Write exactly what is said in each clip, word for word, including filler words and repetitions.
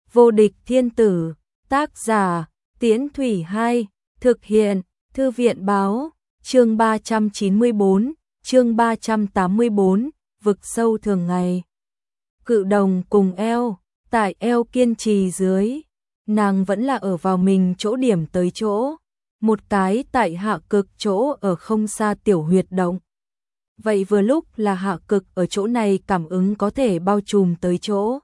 Vô địch thiên tử, tác giả, Tiễn Thủy Hai, thực hiện, Thư viện báo, chương ba trăm chín mươi bốn, chương ba trăm tám mươi bốn, vực sâu thường ngày. Cự đồng cùng eo, tại eo kiên trì dưới, nàng vẫn là ở vào mình chỗ điểm tới chỗ, một cái tại hạ cực chỗ ở không xa tiểu huyệt động. Vậy vừa lúc là hạ cực ở chỗ này cảm ứng có thể bao trùm tới chỗ.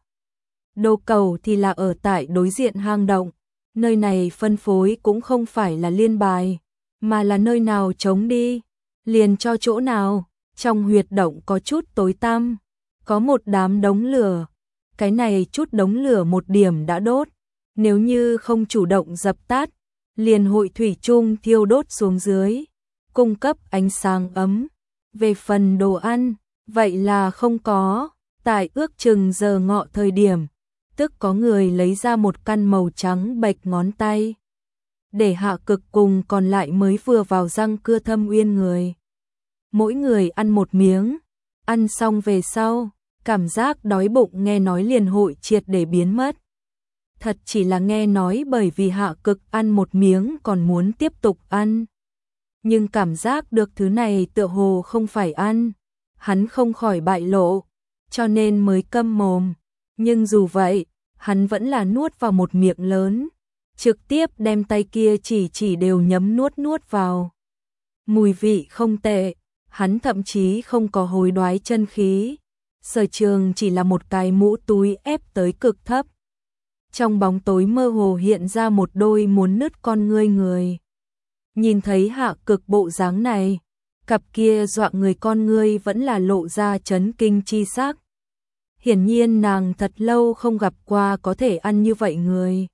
Đồ cầu thì là ở tại đối diện hang động, nơi này phân phối cũng không phải là liên bài, mà là nơi nào trống đi, liền cho chỗ nào. Trong huyệt động có chút tối tăm, có một đám đống lửa, cái này chút đống lửa một điểm đã đốt, nếu như không chủ động dập tắt, liền hội thủy chung thiêu đốt xuống dưới, cung cấp ánh sáng ấm. Về phần đồ ăn, vậy là không có, tại ước chừng giờ ngọ thời điểm, tức có người lấy ra một căn màu trắng bạch ngón tay, để hạ cực cùng còn lại mới vừa vào răng cưa thâm uyên người. Mỗi người ăn một miếng, ăn xong về sau, cảm giác đói bụng nghe nói liền hội triệt để biến mất. Thật chỉ là nghe nói bởi vì hạ cực ăn một miếng còn muốn tiếp tục ăn. Nhưng cảm giác được thứ này tựa hồ không phải ăn, hắn không khỏi bại lộ, cho nên mới câm mồm. Nhưng dù vậy, hắn vẫn là nuốt vào một miệng lớn, trực tiếp đem tay kia chỉ chỉ đều nhấm nuốt nuốt vào. Mùi vị không tệ, hắn thậm chí không có hối đoái chân khí, sở trường chỉ là một cái mũ túi ép tới cực thấp. Trong bóng tối mơ hồ hiện ra một đôi muốn nứt con ngươi người. Nhìn thấy hạ cực bộ dáng này, cặp kia dọa người con ngươi vẫn là lộ ra chấn kinh chi sắc. Hiển nhiên nàng thật lâu không gặp qua có thể ăn như vậy người.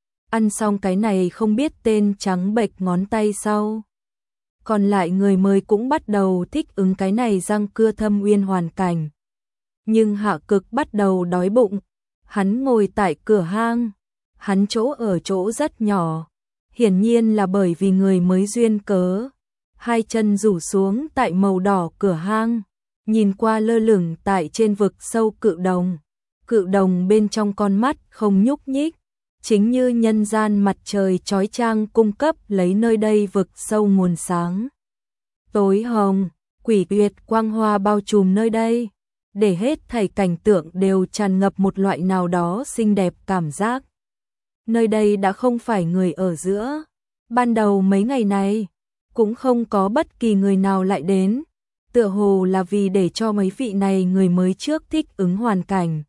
Ăn xong cái này không biết tên trắng bệch ngón tay sau. Còn lại người mới cũng bắt đầu thích ứng cái này răng cưa thâm uyên hoàn cảnh. Nhưng hạ cực bắt đầu đói bụng, hắn ngồi tại cửa hang, hắn chỗ ở chỗ rất nhỏ. Hiển nhiên là bởi vì người mới duyên cớ, hai chân rủ xuống tại màu đỏ cửa hang, nhìn qua lơ lửng tại trên vực sâu cự đồng. Cự đồng bên trong con mắt không nhúc nhích, chính như nhân gian mặt trời chói chang cung cấp lấy nơi đây vực sâu nguồn sáng. Tối hồng, quỷ tuyệt quang hoa bao trùm nơi đây, để hết thảy cảnh tượng đều tràn ngập một loại nào đó xinh đẹp cảm giác. Nơi đây đã không phải người ở giữa. Ban đầu mấy ngày này, cũng không có bất kỳ người nào lại đến. Tựa hồ là vì để cho mấy vị này người mới trước thích ứng hoàn cảnh.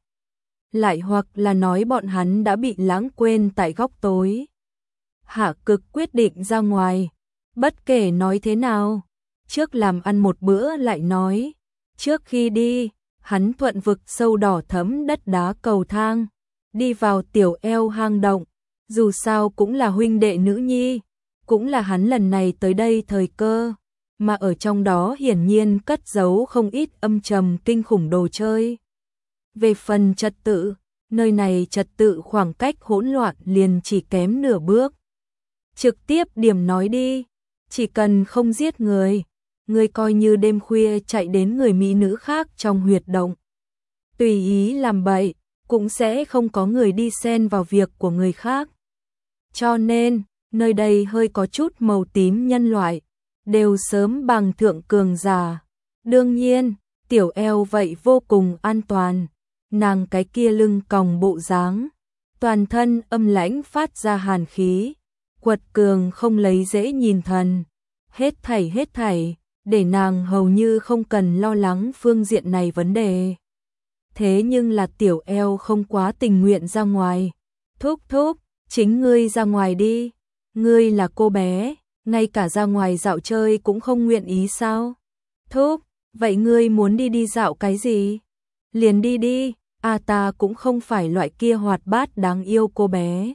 Lại hoặc là nói bọn hắn đã bị lãng quên tại góc tối. Hạ cực quyết định ra ngoài. Bất kể nói thế nào, trước làm ăn một bữa lại nói. Trước khi đi, hắn thuận vực sâu đỏ thẫm đất đá cầu thang, đi vào tiểu eo hang động. Dù sao cũng là huynh đệ nữ nhi, cũng là hắn lần này tới đây thời cơ, mà ở trong đó hiển nhiên cất giấu không ít âm trầm kinh khủng đồ chơi. Về phần trật tự, nơi này trật tự khoảng cách hỗn loạn liền chỉ kém nửa bước. Trực tiếp điểm nói đi, chỉ cần không giết người, người coi như đêm khuya chạy đến người mỹ nữ khác trong huyệt động, tùy ý làm bậy, cũng sẽ không có người đi xen vào việc của người khác. Cho nên, nơi đây hơi có chút màu tím nhân loại, đều sớm bằng thượng cường giả. Đương nhiên, tiểu eo vậy vô cùng an toàn, nàng cái kia lưng còng bộ dáng, toàn thân âm lãnh phát ra hàn khí, quật cường không lấy dễ nhìn thần. Hết thảy hết thảy, để nàng hầu như không cần lo lắng phương diện này vấn đề. Thế nhưng là tiểu eo không quá tình nguyện ra ngoài. Thúc thúc, chính ngươi ra ngoài đi, ngươi là cô bé, ngay cả ra ngoài dạo chơi cũng không nguyện ý sao? Thúc, vậy ngươi muốn đi đi dạo cái gì? Liền đi đi, à ta cũng không phải loại kia hoạt bát đáng yêu cô bé.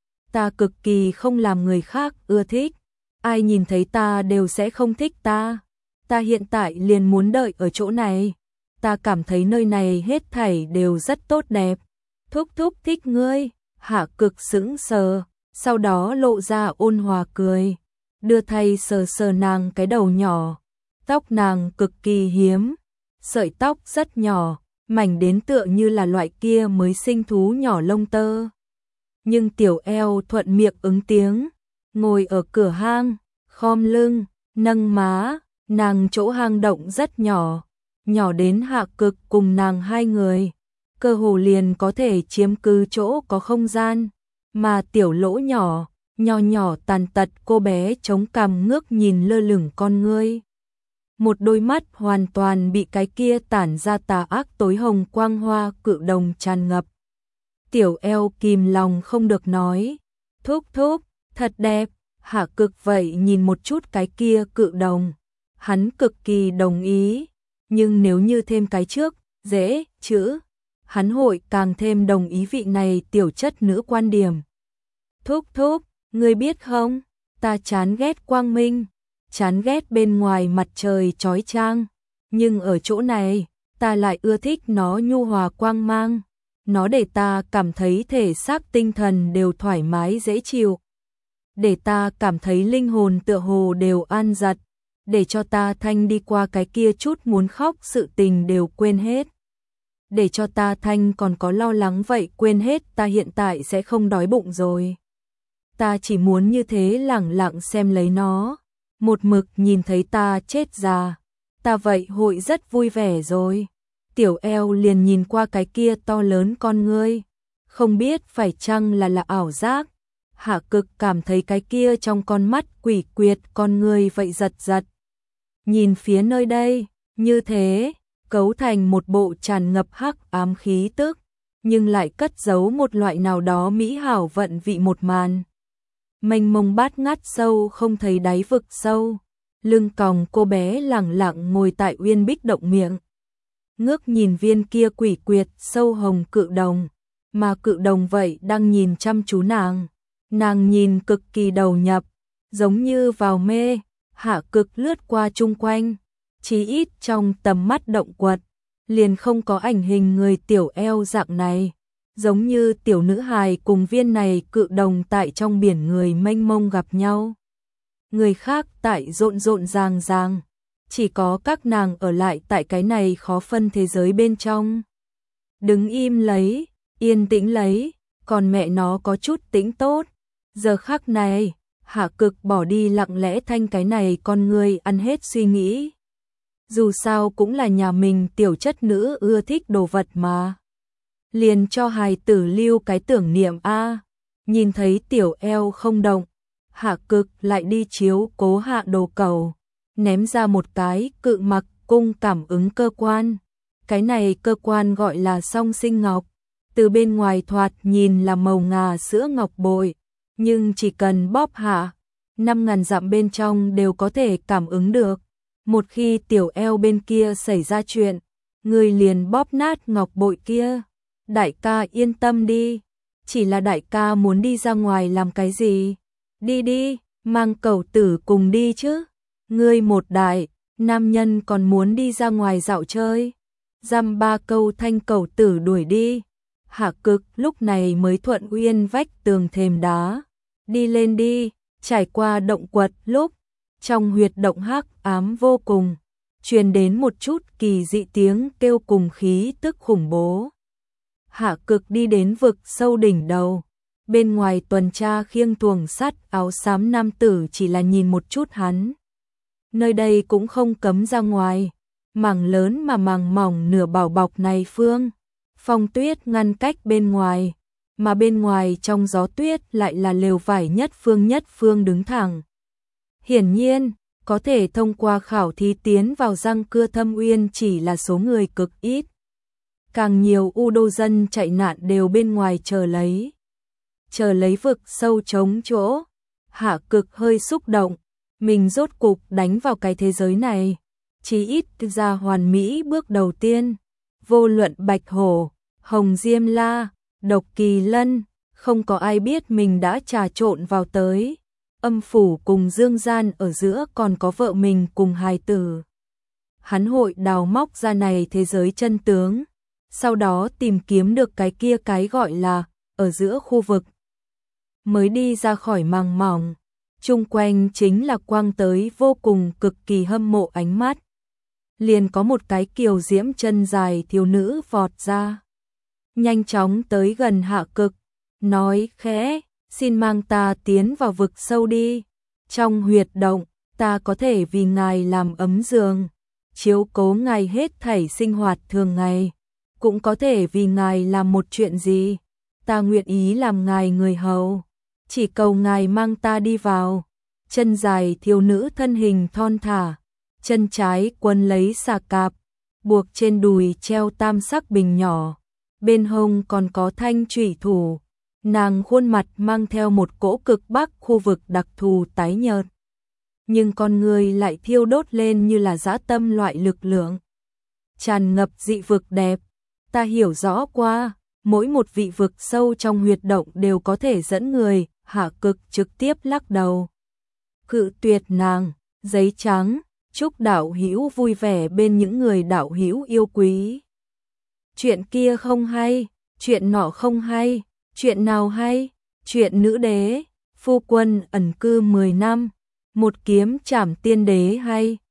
Ta cực kỳ không làm người khác ưa thích, ai nhìn thấy ta đều sẽ không thích ta. Ta hiện tại liền muốn đợi ở chỗ này, ta cảm thấy nơi này hết thảy đều rất tốt đẹp. Thúc thúc thích ngươi. Hạ cực sững sờ, sau đó lộ ra ôn hòa cười, đưa tay sờ sờ nàng cái đầu nhỏ. Tóc nàng cực kỳ hiếm, sợi tóc rất nhỏ, mảnh đến tựa như là loại kia mới sinh thú nhỏ lông tơ, nhưng tiểu eo thuận miệng ứng tiếng, ngồi ở cửa hang, khom lưng, nâng má, nàng chỗ hang động rất nhỏ, nhỏ đến Hạ Cực cùng nàng hai người, cơ hồ liền có thể chiếm cứ chỗ có không gian, mà tiểu lỗ nhỏ, nhỏ nhỏ tàn tật cô bé chống cằm ngước nhìn lơ lửng con ngươi. Một đôi mắt hoàn toàn bị cái kia tản ra tà ác tối hồng quang hoa cự đồng tràn ngập. Tiểu eo kìm lòng không được nói, thúc thúc, thật đẹp. Hạ Cực vậy nhìn một chút cái kia cự đồng, hắn cực kỳ đồng ý, nhưng nếu như thêm cái trước, dễ, chữ, hắn hội càng thêm đồng ý vị này tiểu chất nữ quan điểm. Thúc thúc, ngươi biết không, ta chán ghét quang minh, chán ghét bên ngoài mặt trời chói chang, nhưng ở chỗ này, ta lại ưa thích nó nhu hòa quang mang, nó để ta cảm thấy thể xác tinh thần đều thoải mái dễ chịu, để ta cảm thấy linh hồn tựa hồ đều an giật, để cho ta thanh đi qua cái kia chút muốn khóc sự tình đều quên hết. Để cho ta thanh còn có lo lắng vậy quên hết ta hiện tại sẽ không đói bụng rồi. Ta chỉ muốn như thế lẳng lặng xem lấy nó, một mực nhìn thấy ta chết già, ta vậy hội rất vui vẻ rồi. Tiểu eo liền nhìn qua cái kia to lớn con ngươi, không biết phải chăng là là ảo giác. Hạ Cực cảm thấy cái kia trong con mắt quỷ quyệt con người vậy giật giật. Nhìn phía nơi đây, như thế, cấu thành một bộ tràn ngập hắc ám khí tức, nhưng lại cất giấu một loại nào đó mỹ hảo vận vị một màn. Mênh mông bát ngát sâu không thấy đáy vực sâu, lưng còng cô bé lẳng lặng ngồi tại uyên bích động miệng. Ngước nhìn viên kia quỷ quyệt sâu hồng cự đồng, mà cự đồng vậy đang nhìn chăm chú nàng. Nàng nhìn cực kỳ đầu nhập, giống như vào mê. Hạ Cực lướt qua chung quanh, chí ít trong tầm mắt động quật, liền không có ảnh hình người tiểu eo dạng này, giống như tiểu nữ hài cùng viên này cự đồng tại trong biển người mênh mông gặp nhau. Người khác tại rộn rộn ràng ràng, chỉ có các nàng ở lại tại cái này khó phân thế giới bên trong. Đứng im lấy, yên tĩnh lấy, còn mẹ nó có chút tĩnh tốt. Giờ khắc này, Hạ Cực bỏ đi lặng lẽ thanh cái này con người ăn hết suy nghĩ. Dù sao cũng là nhà mình tiểu chất nữ ưa thích đồ vật mà. Liền cho hài tử lưu cái tưởng niệm a. Nhìn thấy tiểu eo không động, Hạ Cực lại đi chiếu cố hạ đồ cầu, ném ra một cái cự mặc cung cảm ứng cơ quan. Cái này cơ quan gọi là song sinh ngọc, từ bên ngoài thoạt nhìn là màu ngà sữa ngọc bội. Nhưng chỉ cần bóp hạ, năm ngàn dặm bên trong đều có thể cảm ứng được. Một khi tiểu eo bên kia xảy ra chuyện, người liền bóp nát ngọc bội kia. Đại ca yên tâm đi, chỉ là đại ca muốn đi ra ngoài làm cái gì? Đi đi, mang cẩu tử cùng đi chứ. Ngươi một đại, nam nhân còn muốn đi ra ngoài dạo chơi. Dăm ba câu thanh cẩu tử đuổi đi. Hạ Cực lúc này mới thuận uyên vách tường thềm đá. Đi lên đi, trải qua động quật lúc, trong huyệt động hắc ám vô cùng, truyền đến một chút kỳ dị tiếng kêu cùng khí tức khủng bố. Hạ Cực đi đến vực sâu đỉnh đầu, bên ngoài tuần tra khiêng tuồng sắt áo xám nam tử chỉ là nhìn một chút hắn. Nơi đây cũng không cấm ra ngoài, mảng lớn mà mảng mỏng nửa bảo bọc này phương, phong tuyết ngăn cách bên ngoài. Mà bên ngoài trong gió tuyết lại là lều vải nhất phương nhất phương đứng thẳng. Hiển nhiên, có thể thông qua khảo thí tiến vào răng cưa thâm uyên chỉ là số người cực ít. Càng nhiều u đô dân chạy nạn đều bên ngoài chờ lấy. Chờ lấy vực sâu trống chỗ. Hạ Cực hơi xúc động, mình rốt cục đánh vào cái thế giới này. Chí ít ra hoàn mỹ bước đầu tiên. Vô luận Bạch Hổ, Hồng Diêm La, Độc Kỳ Lân, không có ai biết mình đã trà trộn vào tới. Âm phủ cùng dương gian ở giữa còn có vợ mình cùng hài tử. Hắn hội đào móc ra này thế giới chân tướng, sau đó tìm kiếm được cái kia cái gọi là ở giữa khu vực. Mới đi ra khỏi màng mỏng, chung quanh chính là quang tới vô cùng cực kỳ hâm mộ ánh mắt. Liền có một cái kiều diễm chân dài thiếu nữ vọt ra, nhanh chóng tới gần Hạ Cực, nói khẽ, xin mang ta tiến vào vực sâu đi. Trong huyệt động, ta có thể vì ngài làm ấm giường, chiếu cố ngài hết thảy sinh hoạt thường ngày, cũng có thể vì ngài làm một chuyện gì, ta nguyện ý làm ngài người hầu, chỉ cầu ngài mang ta đi vào. Chân dài thiếu nữ thân hình thon thả, chân trái quấn lấy xà cạp, buộc trên đùi treo tam sắc bình nhỏ, bên hông còn có thanh chủy thủ, nàng khuôn mặt mang theo một cỗ cực bắc khu vực đặc thù tái nhợt. Nhưng con người lại thiêu đốt lên như là dã tâm loại lực lượng. Tràn ngập dị vực đẹp, ta hiểu rõ qua, mỗi một vị vực sâu trong huyệt động đều có thể dẫn người, Hạ Cực trực tiếp lắc đầu. Cự tuyệt nàng, giấy trắng, chúc đạo hữu vui vẻ bên những người đạo hữu yêu quý. Chuyện kia không hay, chuyện nọ không hay, chuyện nào hay, chuyện nữ đế, phu quân ẩn cư mười năm, một kiếm trảm tiên đế hay.